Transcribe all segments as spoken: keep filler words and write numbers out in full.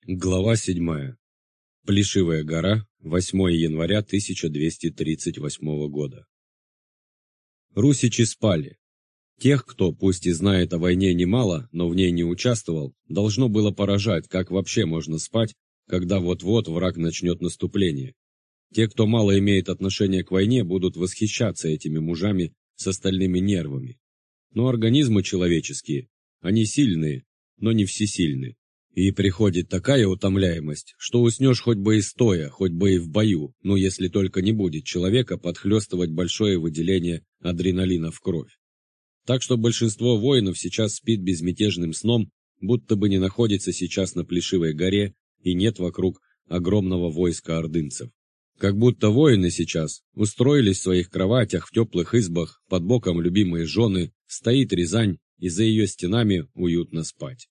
Глава седьмая. Плешивая гора, восьмое января тысяча двести тридцать восьмого года. Русичи спали. Тех, кто, пусть и знает о войне немало, но в ней не участвовал, должно было поражать, как вообще можно спать, когда вот-вот враг начнет наступление. Те, кто мало имеет отношения к войне, будут восхищаться этими мужами с остальными нервами. Но организмы человеческие, они сильные, но не всесильны. И приходит такая утомляемость, что уснешь хоть бы и стоя, хоть бы и в бою, но если только не будет человека подхлестывать большое выделение адреналина в кровь. Так что большинство воинов сейчас спит безмятежным сном, будто бы не находится сейчас на Плешивой горе и нет вокруг огромного войска ордынцев. Как будто воины сейчас устроились в своих кроватях в теплых избах, под боком любимые жены, стоит Рязань, и за ее стенами уютно спать.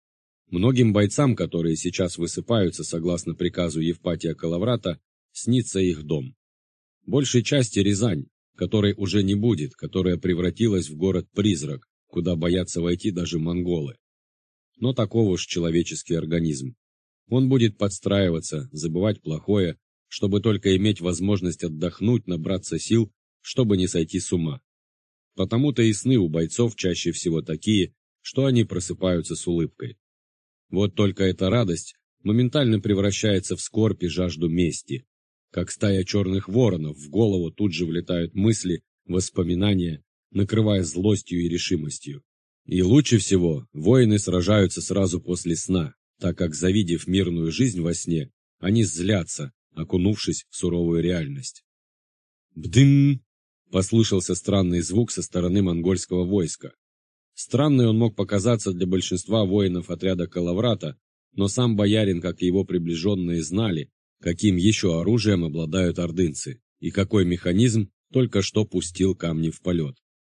Многим бойцам, которые сейчас высыпаются согласно приказу Евпатия Калаврата, снится их дом. Большей части Рязань, которой уже не будет, которая превратилась в город-призрак, куда боятся войти даже монголы. Но таков уж человеческий организм. Он будет подстраиваться, забывать плохое, чтобы только иметь возможность отдохнуть, набраться сил, чтобы не сойти с ума. Потому-то и сны у бойцов чаще всего такие, что они просыпаются с улыбкой. Вот только эта радость моментально превращается в скорбь и жажду мести. Как стая черных воронов, в голову тут же влетают мысли, воспоминания, накрывая злостью и решимостью. И лучше всего воины сражаются сразу после сна, так как, завидев мирную жизнь во сне, они злятся, окунувшись в суровую реальность. «Бдын!» — послышался странный звук со стороны монгольского войска. Странный он мог показаться для большинства воинов отряда Калаврата, но сам боярин, как и его приближенные, знали, каким еще оружием обладают ордынцы, и какой механизм только что пустил камни в полет.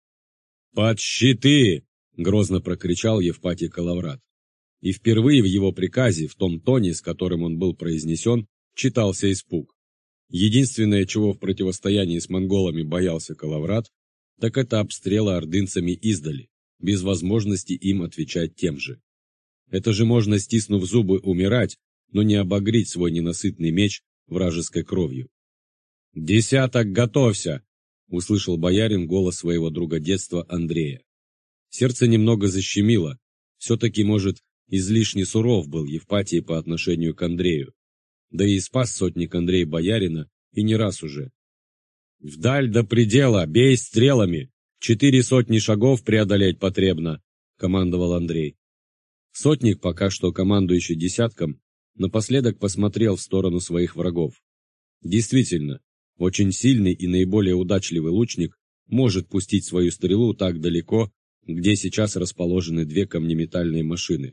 «Под щиты!» — грозно прокричал Евпатий Калаврат. И впервые в его приказе, в том тоне, с которым он был произнесен, читался испуг. Единственное, чего в противостоянии с монголами боялся Калаврат, так это обстрела ордынцами издали, без возможности им отвечать тем же. Это же можно, стиснув зубы, умирать, но не обогреть свой ненасытный меч вражеской кровью. «Десяток, готовься!» — услышал боярин голос своего друга детства Андрея. Сердце немного защемило. Все-таки, может, излишне суров был Евпатий по отношению к Андрею. Да и спас сотник Андрей боярина, и не раз уже. «Вдаль до предела, бей стрелами! Четыре сотни шагов преодолеть потребно!» — командовал Андрей. Сотник, пока что командующий десятком, напоследок посмотрел в сторону своих врагов. Действительно, очень сильный и наиболее удачливый лучник может пустить свою стрелу так далеко, где сейчас расположены две камнеметальные машины.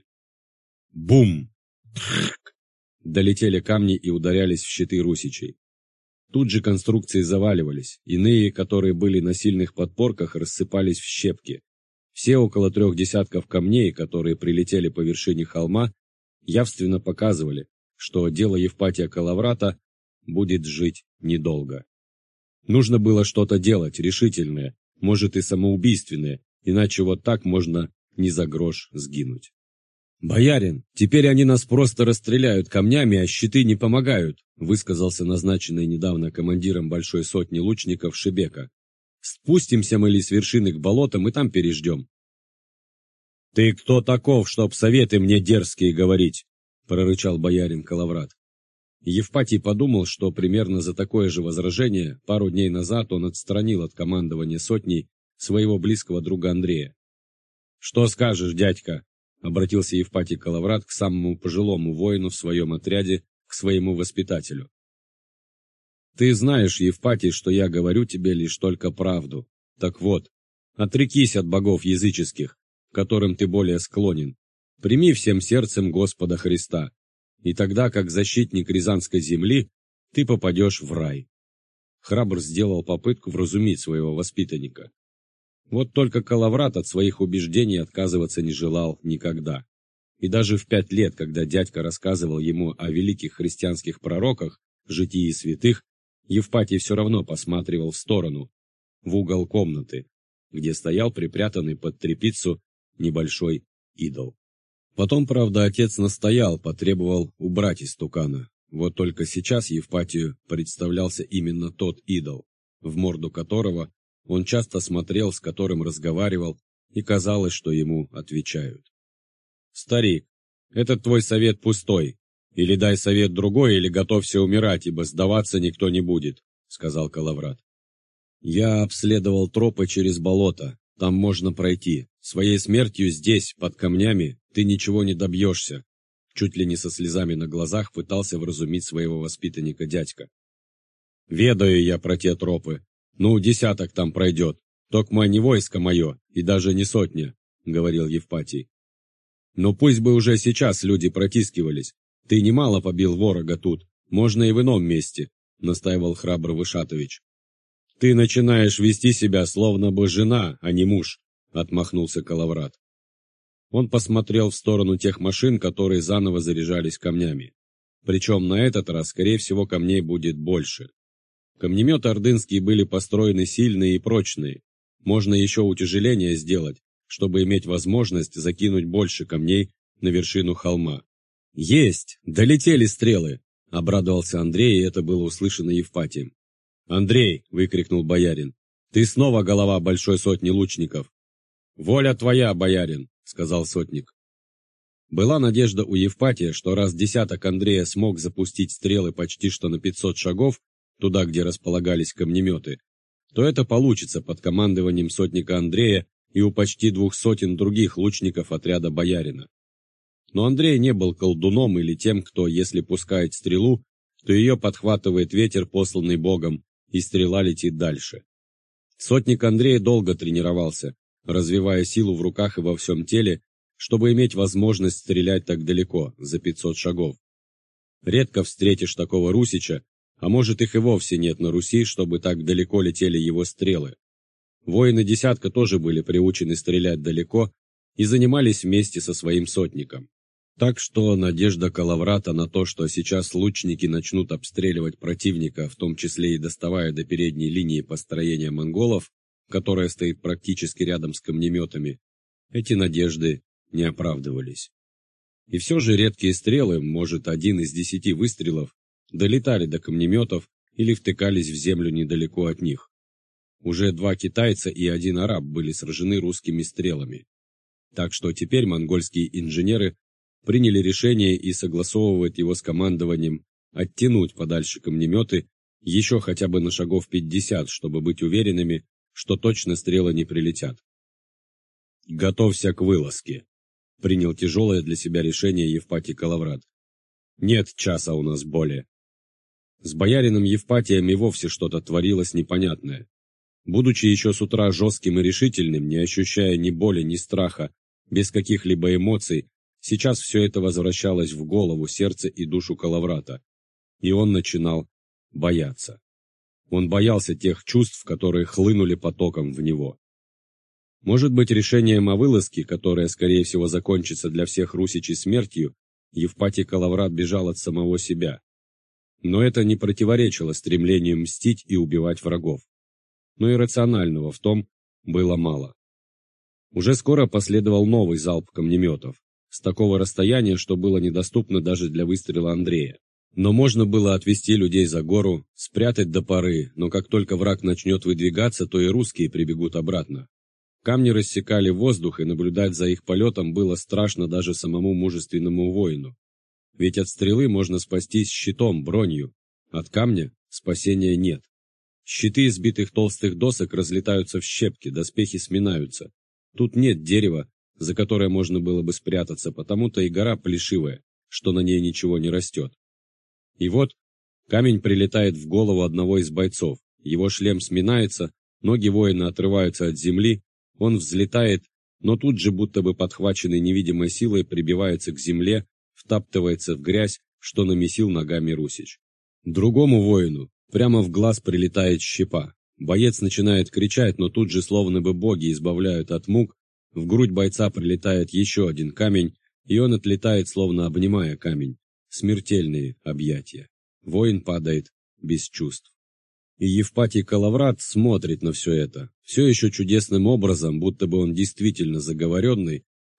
Бум! Трррк! Долетели камни и ударялись в щиты русичей. Тут же конструкции заваливались, иные, которые были на сильных подпорках, рассыпались в щепки. Все около трех десятков камней, которые прилетели по вершине холма, явственно показывали, что дело Евпатия Калаврата будет жить недолго. Нужно было что-то делать решительное, может и самоубийственное, иначе вот так можно ни за грош сгинуть. «Боярин, теперь они нас просто расстреляют камнями, а щиты не помогают», высказался назначенный недавно командиром большой сотни лучников Шебека. «Спустимся мы ли с вершины к болотам и там переждем». «Ты кто таков, чтоб советы мне дерзкие говорить?» прорычал боярин Калаврат. Евпатий подумал, что примерно за такое же возражение пару дней назад он отстранил от командования сотней своего близкого друга Андрея. «Что скажешь, дядька?» — обратился Евпатий Калаврат к самому пожилому воину в своем отряде, к своему воспитателю. «Ты знаешь, Евпатий, что я говорю тебе лишь только правду. Так вот, отрекись от богов языческих, к которым ты более склонен. Прими всем сердцем Господа Христа, и тогда, как защитник Рязанской земли, ты попадешь в рай». Храбр сделал попытку вразумить своего воспитанника. Вот только Калаврат от своих убеждений отказываться не желал никогда. И даже в пять лет, когда дядька рассказывал ему о великих христианских пророках, житии святых, Евпатий все равно посматривал в сторону, в угол комнаты, где стоял припрятанный под тряпицу небольшой идол. Потом, правда, отец настоял, потребовал убрать истукана. Вот только сейчас Евпатию представлялся именно тот идол, в морду которого он часто смотрел, с которым разговаривал, и казалось, что ему отвечают. «Старик, этот твой совет пустой. Или дай совет другой, или готовься умирать, ибо сдаваться никто не будет», — сказал Калаврат. «Я обследовал тропы через болото. Там можно пройти. Своей смертью здесь, под камнями, ты ничего не добьешься», — чуть ли не со слезами на глазах пытался вразумить своего воспитанника дядька. «Ведаю я про те тропы. Ну, десяток там пройдет. Токма не войско мое, и даже не сотня», — говорил Евпатий. «Но пусть бы уже сейчас люди протискивались. Ты немало побил ворога тут, можно и в ином месте», — настаивал храбрый Вышатович. «Ты начинаешь вести себя, словно бы жена, а не муж», — отмахнулся Калаврат. Он посмотрел в сторону тех машин, которые заново заряжались камнями. Причем на этот раз, скорее всего, камней будет больше. Камнеметы ордынские были построены сильные и прочные. Можно еще утяжеление сделать, чтобы иметь возможность закинуть больше камней на вершину холма. «Есть! Долетели стрелы!» — обрадовался Андрей, и это было услышано Евпатием. «Андрей!» — выкрикнул боярин. «Ты снова голова большой сотни лучников!» «Воля твоя, боярин!» — сказал сотник. Была надежда у Евпатия, что раз десяток Андрея смог запустить стрелы почти что на пятьсот шагов, туда, где располагались камнеметы, то это получится под командованием сотника Андрея и у почти двух сотен других лучников отряда боярина. Но Андрей не был колдуном или тем, кто, если пускает стрелу, то ее подхватывает ветер, посланный Богом, и стрела летит дальше. Сотник Андрей долго тренировался, развивая силу в руках и во всем теле, чтобы иметь возможность стрелять так далеко, за пятьсот шагов. Редко встретишь такого русича, а может их и вовсе нет на Руси, чтобы так далеко летели его стрелы. Воины десятка тоже были приучены стрелять далеко и занимались вместе со своим сотником. Так что надежда Калаврата на то, что сейчас лучники начнут обстреливать противника, в том числе и доставая до передней линии построения монголов, которая стоит практически рядом с камнеметами, эти надежды не оправдывались. И все же редкие стрелы, может один из десяти выстрелов, долетали до камнеметов или втыкались в землю недалеко от них. Уже два китайца и один араб были сражены русскими стрелами. Так что теперь монгольские инженеры приняли решение и согласовывают его с командованием оттянуть подальше камнеметы еще хотя бы на шагов пятьдесят, чтобы быть уверенными, что точно стрелы не прилетят. «Готовься к вылазке», — принял тяжелое для себя решение Евпатий Калаврат. «Нет часа у нас более». С боярином Евпатием и вовсе что-то творилось непонятное. Будучи еще с утра жестким и решительным, не ощущая ни боли, ни страха, без каких-либо эмоций, сейчас все это возвращалось в голову, сердце и душу Калаврата, и он начинал бояться. Он боялся тех чувств, которые хлынули потоком в него. Может быть, решением о вылазке, которая, скорее всего, закончится для всех русичей смертью, Евпатий Калаврат бежал от самого себя. Но это не противоречило стремлению мстить и убивать врагов. Но и рационального в том было мало. Уже скоро последовал новый залп камнеметов, с такого расстояния, что было недоступно даже для выстрела Андрея. Но можно было отвести людей за гору, спрятать до поры, но как только враг начнет выдвигаться, то и русские прибегут обратно. Камни рассекали воздух, и наблюдать за их полетом было страшно даже самому мужественному воину. Ведь от стрелы можно спастись щитом, бронью, от камня спасения нет. Щиты из битых толстых досок разлетаются в щепки, доспехи сминаются. Тут нет дерева, за которое можно было бы спрятаться, потому-то и гора плешивая, что на ней ничего не растет. И вот камень прилетает в голову одного из бойцов, его шлем сминается, ноги воина отрываются от земли, он взлетает, но тут же, будто бы подхваченный невидимой силой, прибивается к земле, втаптывается в грязь, что намесил ногами русич. Другому воину прямо в глаз прилетает щепа. Боец начинает кричать, но тут же, словно бы боги избавляют от мук, в грудь бойца прилетает еще один камень, и он отлетает, словно обнимая камень. Смертельные объятия. Воин падает без чувств. И Евпатий Калаврат смотрит на все это, все еще чудесным образом, будто бы он действительно заговоренный,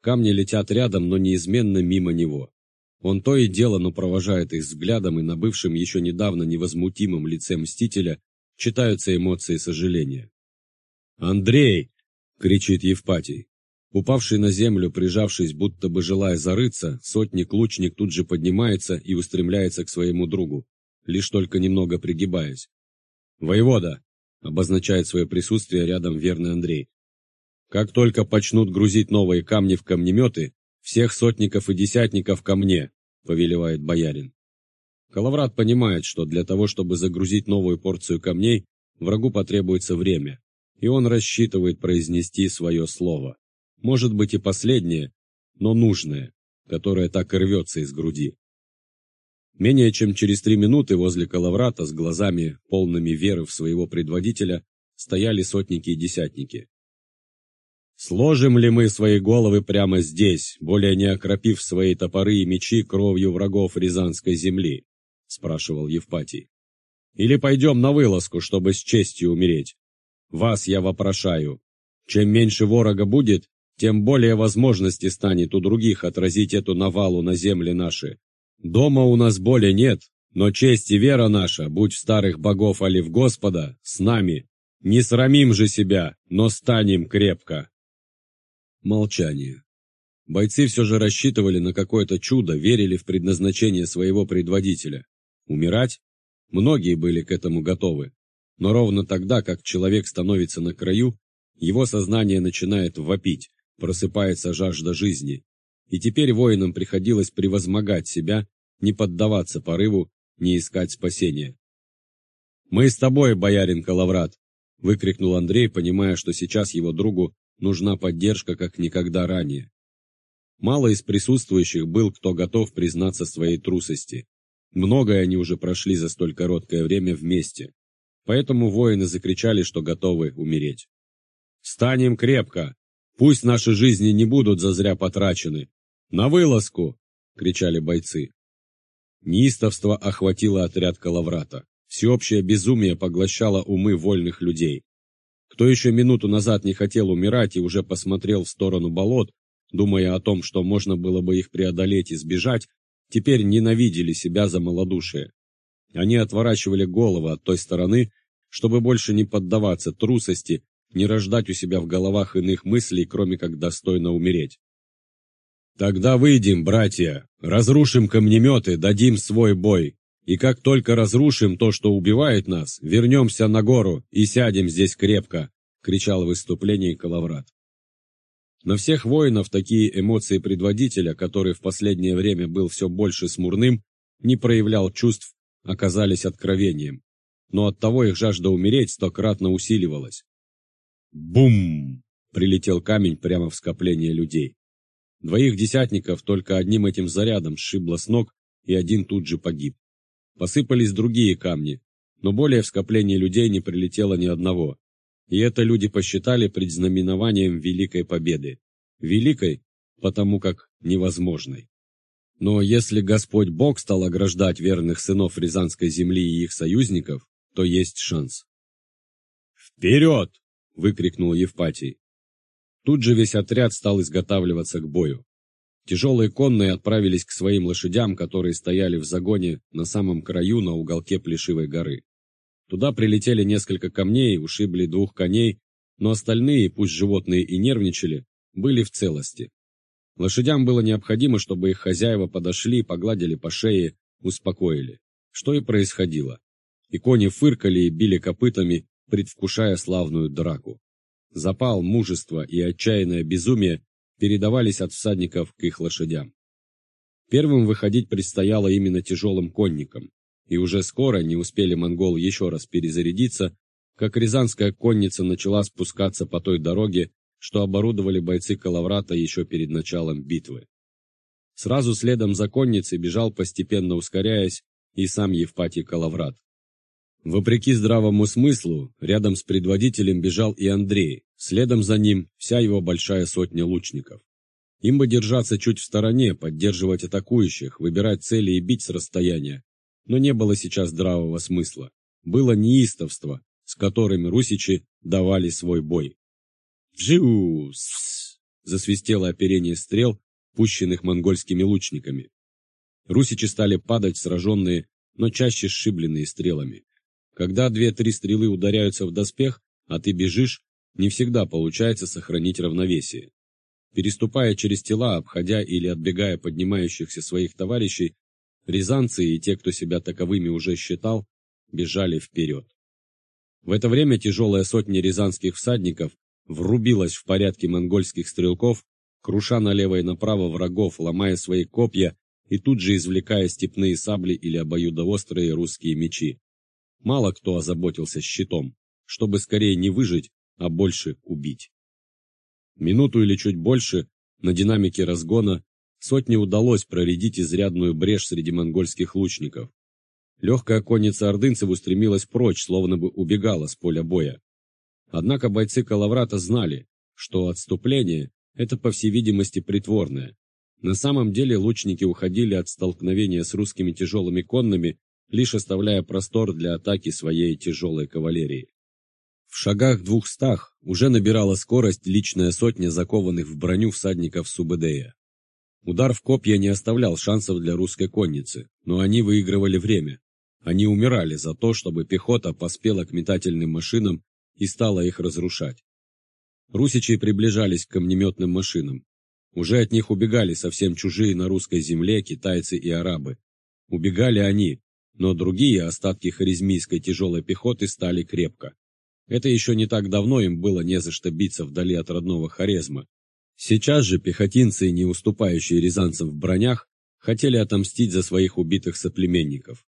Камни летят рядом, но неизменно мимо него. Он то и дело, но провожает их взглядом, и на бывшем еще недавно невозмутимом лице Мстителя читаются эмоции сожаления. «Андрей!» — кричит Евпатий. Упавший на землю, прижавшись, будто бы желая зарыться, сотник-лучник тут же поднимается и устремляется к своему другу, лишь только немного пригибаясь. «Воевода!» — обозначает свое присутствие рядом верный Андрей. «Как только почнут грузить новые камни в камнеметы, всех сотников и десятников ко мне!» — повелевает боярин. Калаврат понимает, что для того, чтобы загрузить новую порцию камней, врагу потребуется время, и он рассчитывает произнести свое слово. Может быть и последнее, но нужное, которое так и рвется из груди. Менее чем через три минуты возле Калаврата с глазами, полными веры в своего предводителя, стояли сотники и десятники. «Сложим ли мы свои головы прямо здесь, более не окропив свои топоры и мечи кровью врагов Рязанской земли?» — спрашивал Евпатий. «Или пойдем на вылазку, чтобы с честью умереть? Вас я вопрошаю. Чем меньше ворога будет, тем более возможности станет у других отразить эту навалу на земли наши. Дома у нас боли нет, но честь и вера наша, будь в старых богов али в Господа, с нами. Не срамим же себя, но станем крепко». Молчание. Бойцы все же рассчитывали на какое-то чудо, верили в предназначение своего предводителя. Умирать? Многие были к этому готовы. Но ровно тогда, как человек становится на краю, его сознание начинает вопить, просыпается жажда жизни. И теперь воинам приходилось превозмогать себя, не поддаваться порыву, не искать спасения. «Мы с тобой, боярин Калаврат!» — выкрикнул Андрей, понимая, что сейчас его другу нужна поддержка, как никогда ранее. Мало из присутствующих был, кто готов признаться своей трусости. Многое они уже прошли за столь короткое время вместе. Поэтому воины закричали, что готовы умереть. «Станем крепко! Пусть наши жизни не будут зазря потрачены! На вылазку!» — кричали бойцы. Неистовство охватило отряд Калаврата. Всеобщее безумие поглощало умы вольных людей. Кто еще минуту назад не хотел умирать и уже посмотрел в сторону болот, думая о том, что можно было бы их преодолеть и сбежать, теперь ненавидели себя за малодушие. Они отворачивали головы от той стороны, чтобы больше не поддаваться трусости, не рождать у себя в головах иных мыслей, кроме как достойно умереть. «Тогда выйдем, братья, разрушим камнеметы, дадим свой бой. И как только разрушим то, что убивает нас, вернемся на гору и сядем здесь крепко», — кричал в выступлении Калаврат. На всех воинов такие эмоции предводителя, который в последнее время был все больше смурным, не проявлял чувств, оказались откровением. Но оттого их жажда умереть стократно усиливалась. Бум! Прилетел камень прямо в скопление людей. Двоих десятников только одним этим зарядом сшибло с ног, и один тут же погиб. Посыпались другие камни, но более в скоплении людей не прилетело ни одного. И это люди посчитали предзнаменованием великой победы. Великой, потому как невозможной. Но если Господь Бог стал ограждать верных сынов Рязанской земли и их союзников, то есть шанс. «Вперед!» — выкрикнул Евпатий. Тут же весь отряд стал изготавливаться к бою. Тяжелые конные отправились к своим лошадям, которые стояли в загоне на самом краю на уголке Плешивой горы. Туда прилетели несколько камней, ушибли двух коней, но остальные, пусть животные и нервничали, были в целости. Лошадям было необходимо, чтобы их хозяева подошли, погладили по шее, успокоили. Что и происходило. И кони фыркали и били копытами, предвкушая славную драку. Запал, мужество и отчаянное безумие передавались от всадников к их лошадям. Первым выходить предстояло именно тяжелым конникам, и уже скоро не успели монголы еще раз перезарядиться, как рязанская конница начала спускаться по той дороге, что оборудовали бойцы Калаврата еще перед началом битвы. Сразу следом за конницей бежал, постепенно ускоряясь, и сам Евпатий Калаврат. Вопреки здравому смыслу, рядом с предводителем бежал и Андрей, следом за ним вся его большая сотня лучников. Им бы держаться чуть в стороне, поддерживать атакующих, выбирать цели и бить с расстояния, но не было сейчас здравого смысла. Было неистовство, с которым русичи давали свой бой. «Вжиу!» засвистело оперение стрел, пущенных монгольскими лучниками. Русичи стали падать, сраженные, но чаще сшибленные стрелами. Когда две-три стрелы ударяются в доспех, а ты бежишь, не всегда получается сохранить равновесие. Переступая через тела, обходя или отбегая поднимающихся своих товарищей, рязанцы и те, кто себя таковыми уже считал, бежали вперед. В это время тяжелая сотня рязанских всадников врубилась в порядке монгольских стрелков, круша налево и направо врагов, ломая свои копья и тут же извлекая степные сабли или обоюдоострые русские мечи. Мало кто озаботился щитом, чтобы скорее не выжить, а больше убить. Минуту или чуть больше на динамике разгона сотне удалось проредить изрядную брешь среди монгольских лучников. Легкая конница ордынцев устремилась прочь, словно бы убегала с поля боя. Однако бойцы Калаврата знали, что отступление – это, по всей видимости, притворное. На самом деле лучники уходили от столкновения с русскими тяжелыми конными, лишь оставляя простор для атаки своей тяжелой кавалерии. В шагах двухстах уже набирала скорость личная сотня закованных в броню всадников Субэдэя. Удар в копья не оставлял шансов для русской конницы, но они выигрывали время. Они умирали за то, чтобы пехота поспела к метательным машинам и стала их разрушать. Русичи приближались к камнеметным машинам. Уже от них убегали совсем чужие на русской земле китайцы и арабы. Убегали они, но другие остатки хорезмийской тяжелой пехоты стали крепко. Это еще не так давно им было не за что биться вдали от родного Хорезма. Сейчас же пехотинцы, не уступающие рязанцам в бронях, хотели отомстить за своих убитых соплеменников.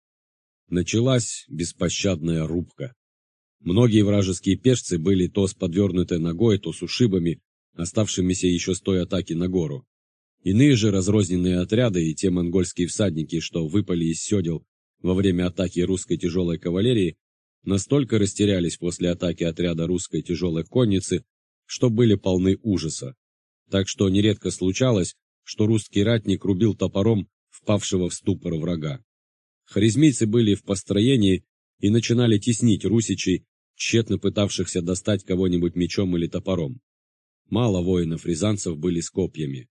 Началась беспощадная рубка. Многие вражеские пешцы были то с подвернутой ногой, то с ушибами, оставшимися еще с той атаки на гору. Иные же разрозненные отряды и те монгольские всадники, что выпали из седел во время атаки русской тяжелой кавалерии, настолько растерялись после атаки отряда русской тяжелой конницы, что были полны ужаса. Так что нередко случалось, что русский ратник рубил топором впавшего в ступор врага. Хорезмийцы были в построении и начинали теснить русичей, тщетно пытавшихся достать кого-нибудь мечом или топором. Мало воинов-рязанцев были с копьями.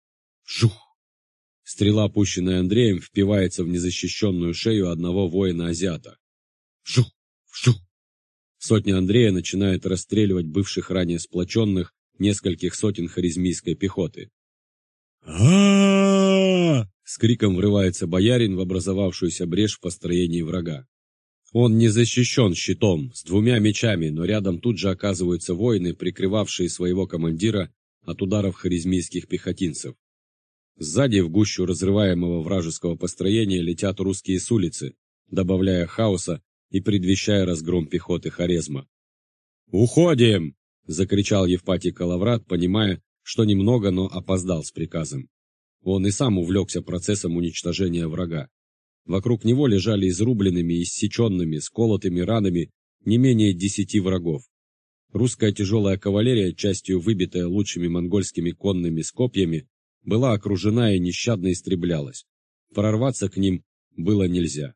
Жух! Стрела, пущенная Андреем, впивается в незащищенную шею одного воина-азиата. Жух! Жух! Сотня Андрея начинает расстреливать бывших ранее сплоченных нескольких сотен хорезмийской пехоты. а С криком врывается боярин в образовавшуюся брешь в построении врага. Он не защищен щитом, с двумя мечами, но рядом тут же оказываются воины, прикрывавшие своего командира от ударов хорезмийских пехотинцев. Сзади в гущу разрываемого вражеского построения летят русские с улицы, добавляя хаоса и предвещая разгром пехоты Хорезма. «Уходим!» — закричал Евпатий Калаврат, понимая, что немного, но опоздал с приказом. Он и сам увлекся процессом уничтожения врага. Вокруг него лежали изрубленными, иссеченными, сколотыми ранами не менее десяти врагов. Русская тяжелая кавалерия, частью выбитая лучшими монгольскими конными с копьями, была окружена и нещадно истреблялась. Прорваться к ним было нельзя.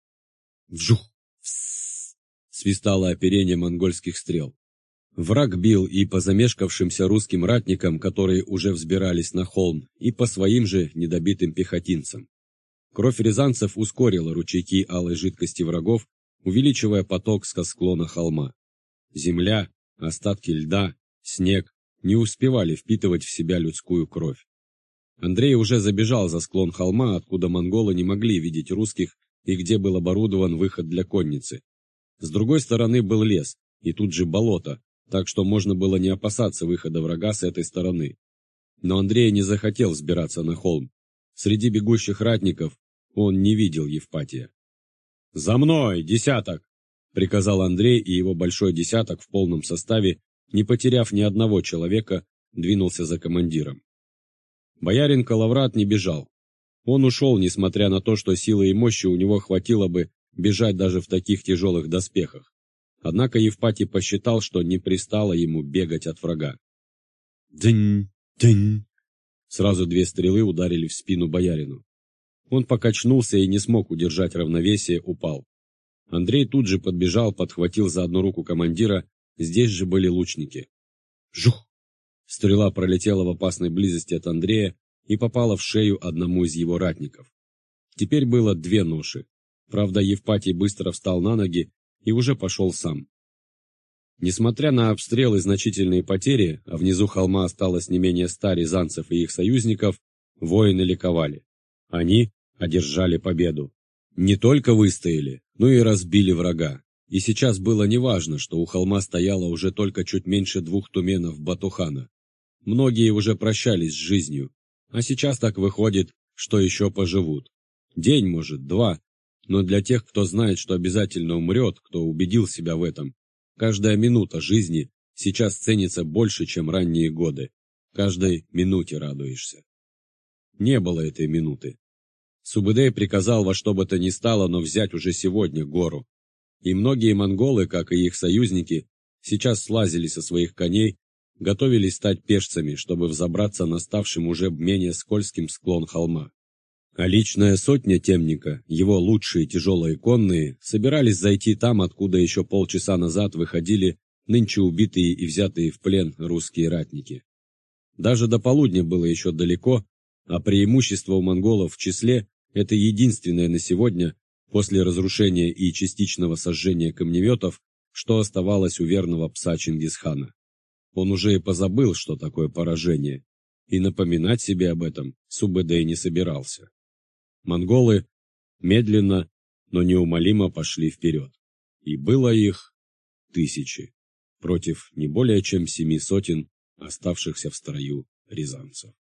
Вжух! Фссс! Свистало оперение монгольских стрел. Враг бил и по замешкавшимся русским ратникам, которые уже взбирались на холм, и по своим же недобитым пехотинцам. Кровь рязанцев ускорила ручейки алой жидкости врагов, увеличивая поток со склона холма. Земля, остатки льда, снег не успевали впитывать в себя людскую кровь. Андрей уже забежал за склон холма, откуда монголы не могли видеть русских и где был оборудован выход для конницы. С другой стороны был лес, и тут же болото, так что можно было не опасаться выхода врага с этой стороны. Но Андрей не захотел взбираться на холм. Среди бегущих ратников он не видел Евпатия. «За мной, десяток!» — приказал Андрей, и его большой десяток в полном составе, не потеряв ни одного человека, двинулся за командиром. Боярин Калаврат не бежал. Он ушел, несмотря на то, что силы и мощи у него хватило бы бежать даже в таких тяжелых доспехах. Однако Евпатий посчитал, что не пристало ему бегать от врага. «Дынь! Дынь!» Сразу две стрелы ударили в спину боярину. Он покачнулся и не смог удержать равновесие, упал. Андрей тут же подбежал, подхватил за одну руку командира, здесь же были лучники. Жух! Стрела пролетела в опасной близости от Андрея и попала в шею одному из его ратников. Теперь было две ноши. Правда, Евпатий быстро встал на ноги и уже пошел сам. Несмотря на обстрелы и значительные потери, а внизу холма осталось не менее ста рязанцев и их союзников, воины ликовали. Они одержали победу. Не только выстояли, но и разбили врага. И сейчас было неважно, что у холма стояло уже только чуть меньше двух туменов Батухана. Многие уже прощались с жизнью, а сейчас так выходит, что еще поживут. День, может, два, но для тех, кто знает, что обязательно умрет, кто убедил себя в этом, каждая минута жизни сейчас ценится больше, чем ранние годы. Каждой минуте радуешься. Не было этой минуты. Субэдэй приказал во что бы то ни стало, но взять уже сегодня гору. И многие монголы, как и их союзники, сейчас слазили со своих коней, готовились стать пешцами, чтобы взобраться на ставшим уже менее скользким склон холма. А личная сотня темника, его лучшие тяжелые конные, собирались зайти там, откуда еще полчаса назад выходили нынче убитые и взятые в плен русские ратники. Даже до полудня было еще далеко, а преимущество у монголов в числе – это единственное на сегодня, после разрушения и частичного сожжения камнеметов, что оставалось у верного пса Чингисхана. Он уже и позабыл, что такое поражение, и напоминать себе об этом Субэдэй не собирался. Монголы медленно, но неумолимо пошли вперед, и было их тысячи, против не более чем семи сотен оставшихся в строю рязанцев.